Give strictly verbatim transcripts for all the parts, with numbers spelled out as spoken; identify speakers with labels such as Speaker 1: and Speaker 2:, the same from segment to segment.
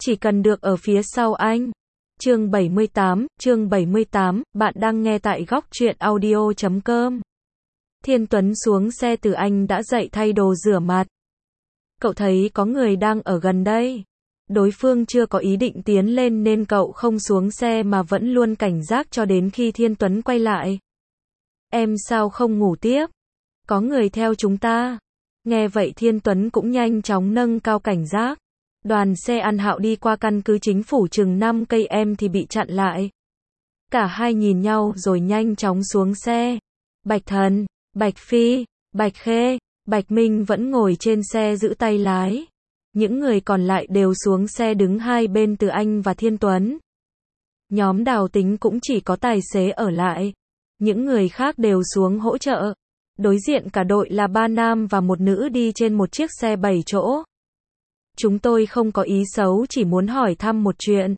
Speaker 1: chỉ cần được ở phía sau anh. Chương bảy mươi tám, chương bảy mươi tám, bạn đang nghe tại góc truyện audio chấm com. Thiên Tuấn xuống xe từ anh đã dậy thay đồ rửa mặt. Cậu thấy có người đang ở gần đây. Đối phương chưa có ý định tiến lên nên cậu không xuống xe mà vẫn luôn cảnh giác cho đến khi Thiên Tuấn quay lại. Em sao không ngủ tiếp? Có người theo chúng ta. Nghe vậy Thiên Tuấn cũng nhanh chóng nâng cao cảnh giác. Đoàn xe An Hạo đi qua căn cứ chính phủ chừng năm cây em thì bị chặn lại. Cả hai nhìn nhau rồi nhanh chóng xuống xe. Bạch Thần, Bạch Phi, Bạch Khê, Bạch Minh vẫn ngồi trên xe giữ tay lái. Những người còn lại đều xuống xe đứng hai bên Từ Anh và Thiên Tuấn. Nhóm Đào Tính cũng chỉ có tài xế ở lại. Những người khác đều xuống hỗ trợ. Đối diện cả đội là ba nam và một nữ đi trên một chiếc xe bảy chỗ. Chúng tôi không có ý xấu, chỉ muốn hỏi thăm một chuyện.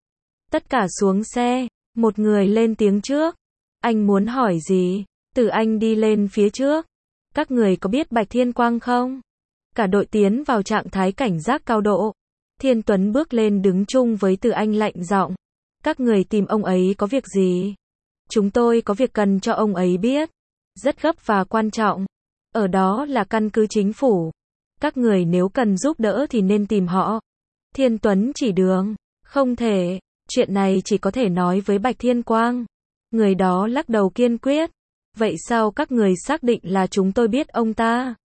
Speaker 1: Tất cả xuống xe, một người lên tiếng trước. Anh muốn hỏi gì? Từ Anh đi lên phía trước. Các người có biết Bạch Thiên Quang không? Cả đội tiến vào trạng thái cảnh giác cao độ. Thiên Tuấn bước lên đứng chung với Từ Anh lạnh giọng. Các người tìm ông ấy có việc gì? Chúng tôi có việc cần cho ông ấy biết. Rất gấp và quan trọng. Ở đó là căn cứ chính phủ. Các người nếu cần giúp đỡ thì nên tìm họ. Thiên Tuấn chỉ đường. Không thể. Chuyện này chỉ có thể nói với Bạch Thiên Quang. Người đó lắc đầu kiên quyết. Vậy sao các người xác định là chúng tôi biết ông ta?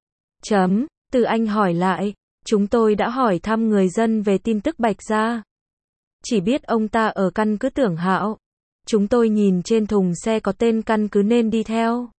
Speaker 1: Chấm. Từ Anh hỏi lại. Chúng tôi đã hỏi thăm người dân về tin tức Bạch gia. Chỉ biết ông ta ở căn cứ Tưởng Hạo. Chúng tôi nhìn trên thùng xe có tên căn cứ nên đi theo.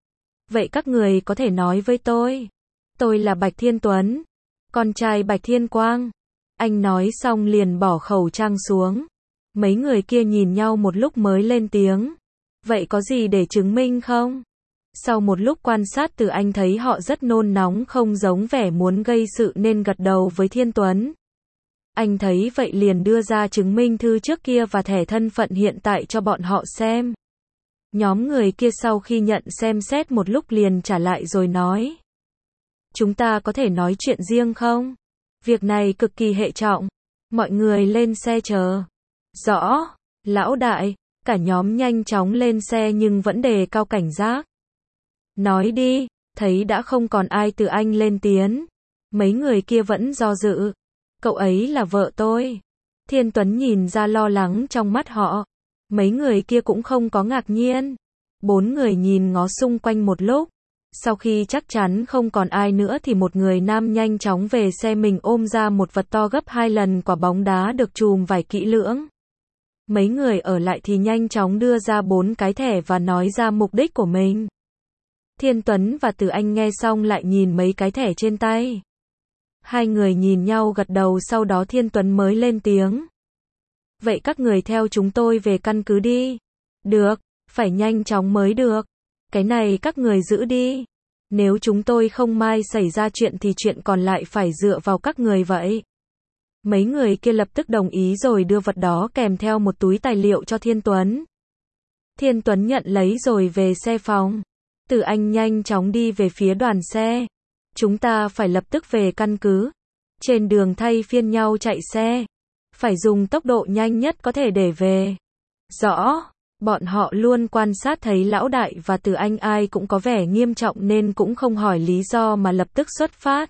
Speaker 1: Vậy các người có thể nói với tôi. Tôi là Bạch Thiên Tuấn, con trai Bạch Thiên Quang. Anh nói xong liền bỏ khẩu trang xuống. Mấy người kia nhìn nhau một lúc mới lên tiếng. Vậy có gì để chứng minh không? Sau một lúc quan sát Từ Anh thấy họ rất nôn nóng, không giống vẻ muốn gây sự nên gật đầu với Thiên Tuấn. Anh thấy vậy liền đưa ra chứng minh thư trước kia và thẻ thân phận hiện tại cho bọn họ xem. Nhóm người kia sau khi nhận xem xét một lúc liền trả lại rồi nói. Chúng ta có thể nói chuyện riêng không? Việc này cực kỳ hệ trọng. Mọi người lên xe chờ. Rõ. Lão đại. Cả nhóm nhanh chóng lên xe nhưng vẫn đề cao cảnh giác. Nói đi. Thấy đã không còn ai. Từ Anh lên tiếng. Mấy người kia vẫn do dự. Cậu ấy là vợ tôi. Thiên Tuấn nhìn ra lo lắng trong mắt họ. Mấy người kia cũng không có ngạc nhiên. Bốn người nhìn ngó xung quanh một lúc. Sau khi chắc chắn không còn ai nữa thì một người nam nhanh chóng về xe mình ôm ra một vật to gấp hai lần quả bóng đá được chùm vải kỹ lưỡng. Mấy người ở lại thì nhanh chóng đưa ra bốn cái thẻ và nói ra mục đích của mình. Thiên Tuấn và Từ Anh nghe xong lại nhìn mấy cái thẻ trên tay. Hai người nhìn nhau gật đầu, sau đó Thiên Tuấn mới lên tiếng. Vậy các người theo chúng tôi về căn cứ đi. Được, phải nhanh chóng mới được. Cái này các người giữ đi. Nếu chúng tôi không may xảy ra chuyện thì chuyện còn lại phải dựa vào các người vậy. Mấy người kia lập tức đồng ý rồi đưa vật đó kèm theo một túi tài liệu cho Thiên Tuấn. Thiên Tuấn nhận lấy rồi về xe phòng. Từ Anh nhanh chóng đi về phía đoàn xe. Chúng ta phải lập tức về căn cứ. Trên đường thay phiên nhau chạy xe. Phải dùng tốc độ nhanh nhất có thể để về. Rõ. Bọn họ luôn quan sát thấy lão đại và Từ Anh ai cũng có vẻ nghiêm trọng nên cũng không hỏi lý do mà lập tức xuất phát.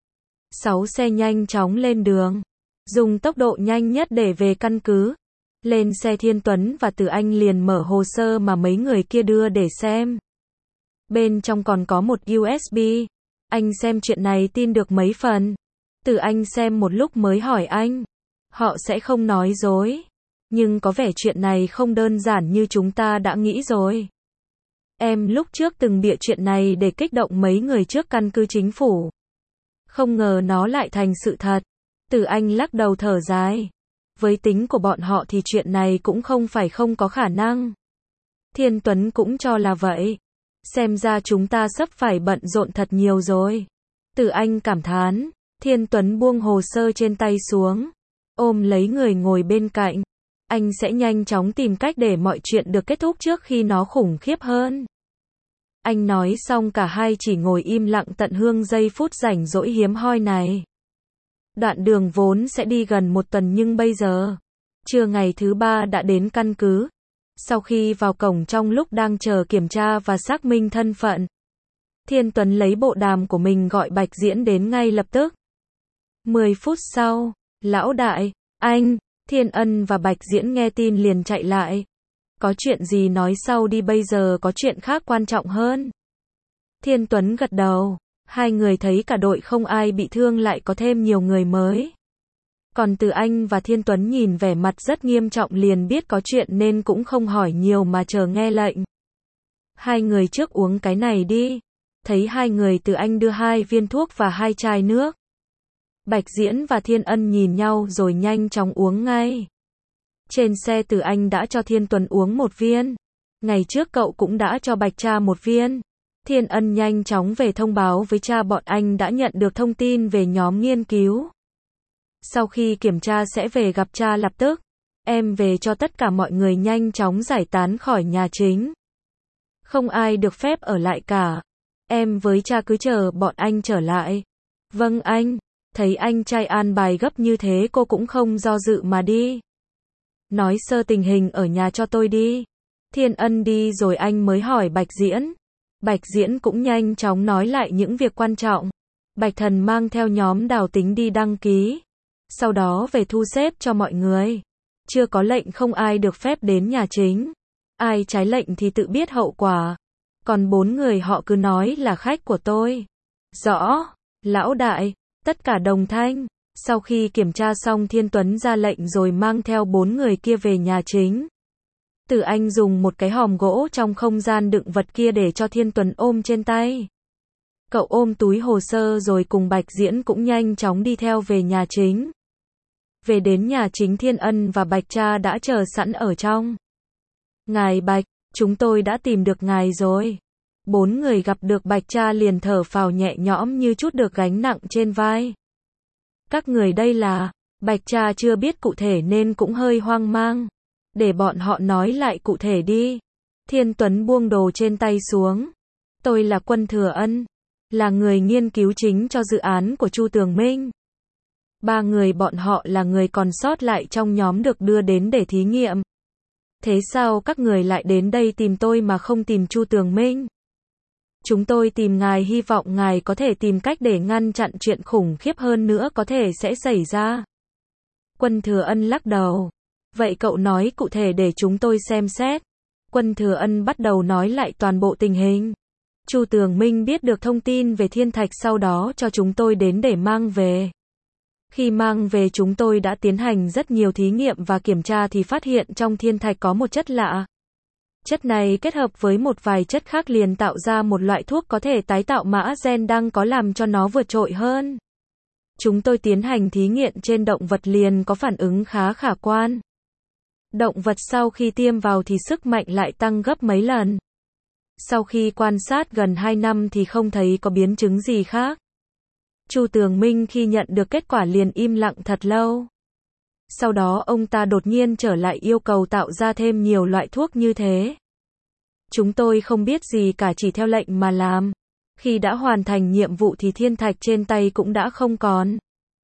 Speaker 1: Sáu xe nhanh chóng lên đường. Dùng tốc độ nhanh nhất để về căn cứ. Lên xe Thiên Tuấn và Từ Anh liền mở hồ sơ mà mấy người kia đưa để xem. Bên trong còn có một u ét bê. Anh xem chuyện này tin được mấy phần. Từ Anh xem một lúc mới hỏi anh. Họ sẽ không nói dối. Nhưng có vẻ chuyện này không đơn giản như chúng ta đã nghĩ rồi. Em lúc trước từng bịa chuyện này để kích động mấy người trước căn cứ chính phủ. Không ngờ nó lại thành sự thật. Từ Anh lắc đầu thở dài. Với tính của bọn họ thì chuyện này cũng không phải không có khả năng. Thiên Tuấn cũng cho là vậy. Xem ra chúng ta sắp phải bận rộn thật nhiều rồi. Từ Anh cảm thán. Thiên Tuấn buông hồ sơ trên tay xuống. Ôm lấy người ngồi bên cạnh. Anh sẽ nhanh chóng tìm cách để mọi chuyện được kết thúc trước khi nó khủng khiếp hơn. Anh nói xong cả hai chỉ ngồi im lặng tận hương giây phút rảnh rỗi hiếm hoi này. Đoạn đường vốn sẽ đi gần một tuần nhưng bây giờ, trưa ngày thứ ba đã đến căn cứ. Sau khi vào cổng trong lúc đang chờ kiểm tra và xác minh thân phận, Thiên Tuấn lấy bộ đàm của mình gọi Bạch Diễn đến ngay lập tức. mười phút sau, lão đại, anh, Thiên Ân và Bạch Diễn nghe tin liền chạy lại. Có chuyện gì nói sau đi, bây giờ có chuyện khác quan trọng hơn. Thiên Tuấn gật đầu, hai người thấy cả đội không ai bị thương lại có thêm nhiều người mới. Còn Từ Anh và Thiên Tuấn nhìn vẻ mặt rất nghiêm trọng liền biết có chuyện nên cũng không hỏi nhiều mà chờ nghe lệnh. Hai người trước uống cái này đi. Thấy hai người, Từ Anh đưa hai viên thuốc và hai chai nước. Bạch Diễn và Thiên Ân nhìn nhau rồi nhanh chóng uống ngay. Trên xe Từ Anh đã cho Thiên Tuấn uống một viên. Ngày trước cậu cũng đã cho Bạch cha một viên. Thiên Ân nhanh chóng về thông báo với cha bọn anh đã nhận được thông tin về nhóm nghiên cứu. Sau khi kiểm tra sẽ về gặp cha lập tức. Em về cho tất cả mọi người nhanh chóng giải tán khỏi nhà chính. Không ai được phép ở lại cả. Em với cha cứ chờ bọn anh trở lại. Vâng anh. Thấy anh trai an bài gấp như thế cô cũng không do dự mà đi. Nói sơ tình hình ở nhà cho tôi đi. Thiên Ân đi rồi anh mới hỏi Bạch Diễn. Bạch Diễn cũng nhanh chóng nói lại những việc quan trọng. Bạch Thần mang theo nhóm Đào Tính đi đăng ký. Sau đó về thu xếp cho mọi người. Chưa có lệnh không ai được phép đến nhà chính. Ai trái lệnh thì tự biết hậu quả. Còn bốn người họ cứ nói là khách của tôi. Rõ, lão đại, tất cả đồng thanh. Sau khi kiểm tra xong Thiên Tuấn ra lệnh rồi mang theo bốn người kia về nhà chính. Từ Anh dùng một cái hòm gỗ trong không gian đựng vật kia để cho Thiên Tuấn ôm trên tay. Cậu ôm túi hồ sơ rồi cùng Bạch Diễn cũng nhanh chóng đi theo về nhà chính. Về đến nhà chính Thiên Ân và Bạch cha đã chờ sẵn ở trong. Ngài Bạch, chúng tôi đã tìm được ngài rồi. Bốn người gặp được Bạch cha liền thở phào nhẹ nhõm như chút được gánh nặng trên vai. Các người đây là, Bạch cha chưa biết cụ thể nên cũng hơi hoang mang. Để bọn họ nói lại cụ thể đi. Thiên Tuấn buông đồ trên tay xuống. Tôi là Quân Thừa Ân, là người nghiên cứu chính cho dự án của Chu Tường Minh. Ba người bọn họ là người còn sót lại trong nhóm được đưa đến để thí nghiệm. Thế sao các người lại đến đây tìm tôi mà không tìm Chu Tường Minh? Chúng tôi tìm ngài hy vọng ngài có thể tìm cách để ngăn chặn chuyện khủng khiếp hơn nữa có thể sẽ xảy ra. Quân Thừa Ân lắc đầu. Vậy cậu nói cụ thể để chúng tôi xem xét. Quân Thừa Ân bắt đầu nói lại toàn bộ tình hình. Chu Tường Minh biết được thông tin về thiên thạch sau đó cho chúng tôi đến để mang về. Khi mang về chúng tôi đã tiến hành rất nhiều thí nghiệm và kiểm tra thì phát hiện trong thiên thạch có một chất lạ. Chất này kết hợp với một vài chất khác liền tạo ra một loại thuốc có thể tái tạo mã gen đang có làm cho nó vượt trội hơn. Chúng tôi tiến hành thí nghiệm trên động vật liền có phản ứng khá khả quan. Động vật sau khi tiêm vào thì sức mạnh lại tăng gấp mấy lần. Sau khi quan sát gần hai năm thì không thấy có biến chứng gì khác. Chu Tường Minh khi nhận được kết quả liền im lặng thật lâu. Sau đó ông ta đột nhiên trở lại yêu cầu tạo ra thêm nhiều loại thuốc như thế. Chúng tôi không biết gì cả chỉ theo lệnh mà làm. Khi đã hoàn thành nhiệm vụ thì thiên thạch trên tay cũng đã không còn.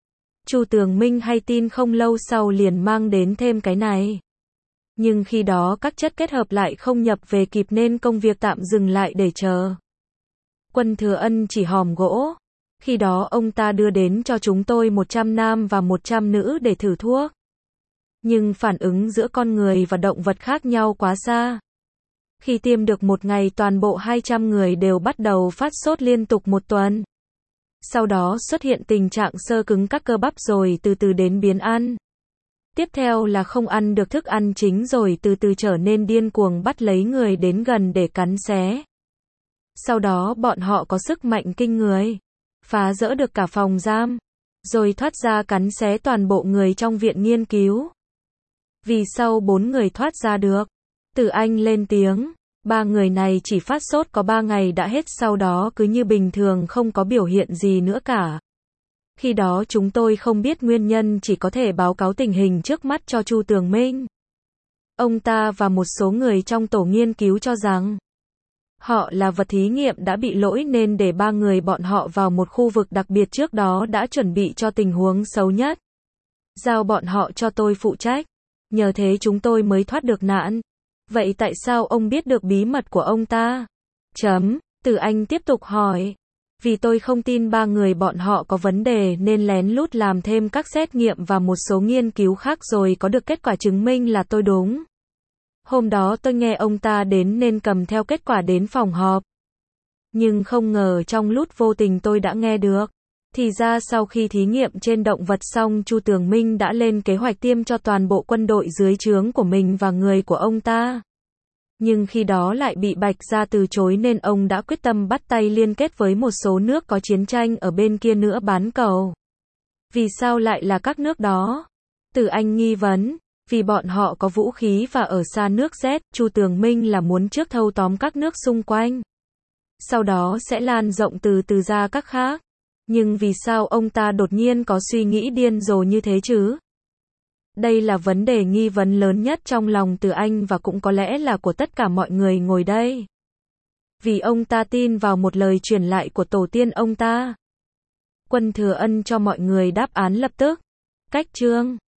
Speaker 1: Chu Tường Minh hay tin không lâu sau liền mang đến thêm cái này. Nhưng khi đó các chất kết hợp lại không nhập về kịp nên công việc tạm dừng lại để chờ. Quân Thừa Ân chỉ hòm gỗ. Khi đó ông ta đưa đến cho chúng tôi một trăm nam và một trăm nữ để thử thuốc. Nhưng phản ứng giữa con người và động vật khác nhau quá xa. Khi tiêm được một ngày toàn bộ hai trăm người đều bắt đầu phát sốt liên tục một tuần. Sau đó xuất hiện tình trạng xơ cứng các cơ bắp rồi từ từ đến biến ăn. Tiếp theo là không ăn được thức ăn chính rồi từ từ trở nên điên cuồng bắt lấy người đến gần để cắn xé. Sau đó bọn họ có sức mạnh kinh người. Phá rỡ được cả phòng giam. Rồi thoát ra cắn xé toàn bộ người trong viện nghiên cứu. Vì sau bốn người thoát ra được. Từ Anh lên tiếng. Ba người này chỉ phát sốt có ba ngày đã hết sau đó cứ như bình thường không có biểu hiện gì nữa cả. Khi đó chúng tôi không biết nguyên nhân chỉ có thể báo cáo tình hình trước mắt cho Chu Tường Minh. Ông ta và một số người trong tổ nghiên cứu cho rằng Họ là vật thí nghiệm đã bị lỗi nên để ba người bọn họ vào một khu vực đặc biệt trước đó đã chuẩn bị cho tình huống xấu nhất. Giao bọn họ cho tôi phụ trách. Nhờ thế chúng tôi mới thoát được nạn. Vậy tại sao ông biết được bí mật của ông ta? Chấm. Từ Anh tiếp tục hỏi. Vì tôi không tin ba người bọn họ có vấn đề nên lén lút làm thêm các xét nghiệm và một số nghiên cứu khác rồi có được kết quả chứng minh là tôi đúng. Hôm đó tôi nghe ông ta đến nên cầm theo kết quả đến phòng họp. Nhưng không ngờ trong lúc vô tình tôi đã nghe được. Thì ra sau khi thí nghiệm trên động vật xong Chu Tường Minh đã lên kế hoạch tiêm cho toàn bộ quân đội dưới trướng của mình và người của ông ta. Nhưng khi đó lại bị Bạch Gia từ chối nên ông đã quyết tâm bắt tay liên kết với một số nước có chiến tranh ở bên kia nữa bán cầu. Vì sao lại là các nước đó? Từ Anh nghi vấn. Vì bọn họ có vũ khí và ở xa nước Z, Chu Tường Minh là muốn trước thâu tóm các nước xung quanh. Sau đó sẽ lan rộng từ từ ra các khác. Nhưng vì sao ông ta đột nhiên có suy nghĩ điên rồ như thế chứ? Đây là vấn đề nghi vấn lớn nhất trong lòng Từ Anh và cũng có lẽ là của tất cả mọi người ngồi đây. Vì ông ta tin vào một lời truyền lại của tổ tiên ông ta. Quân Thừa Ân cho mọi người đáp án lập tức. Cách chương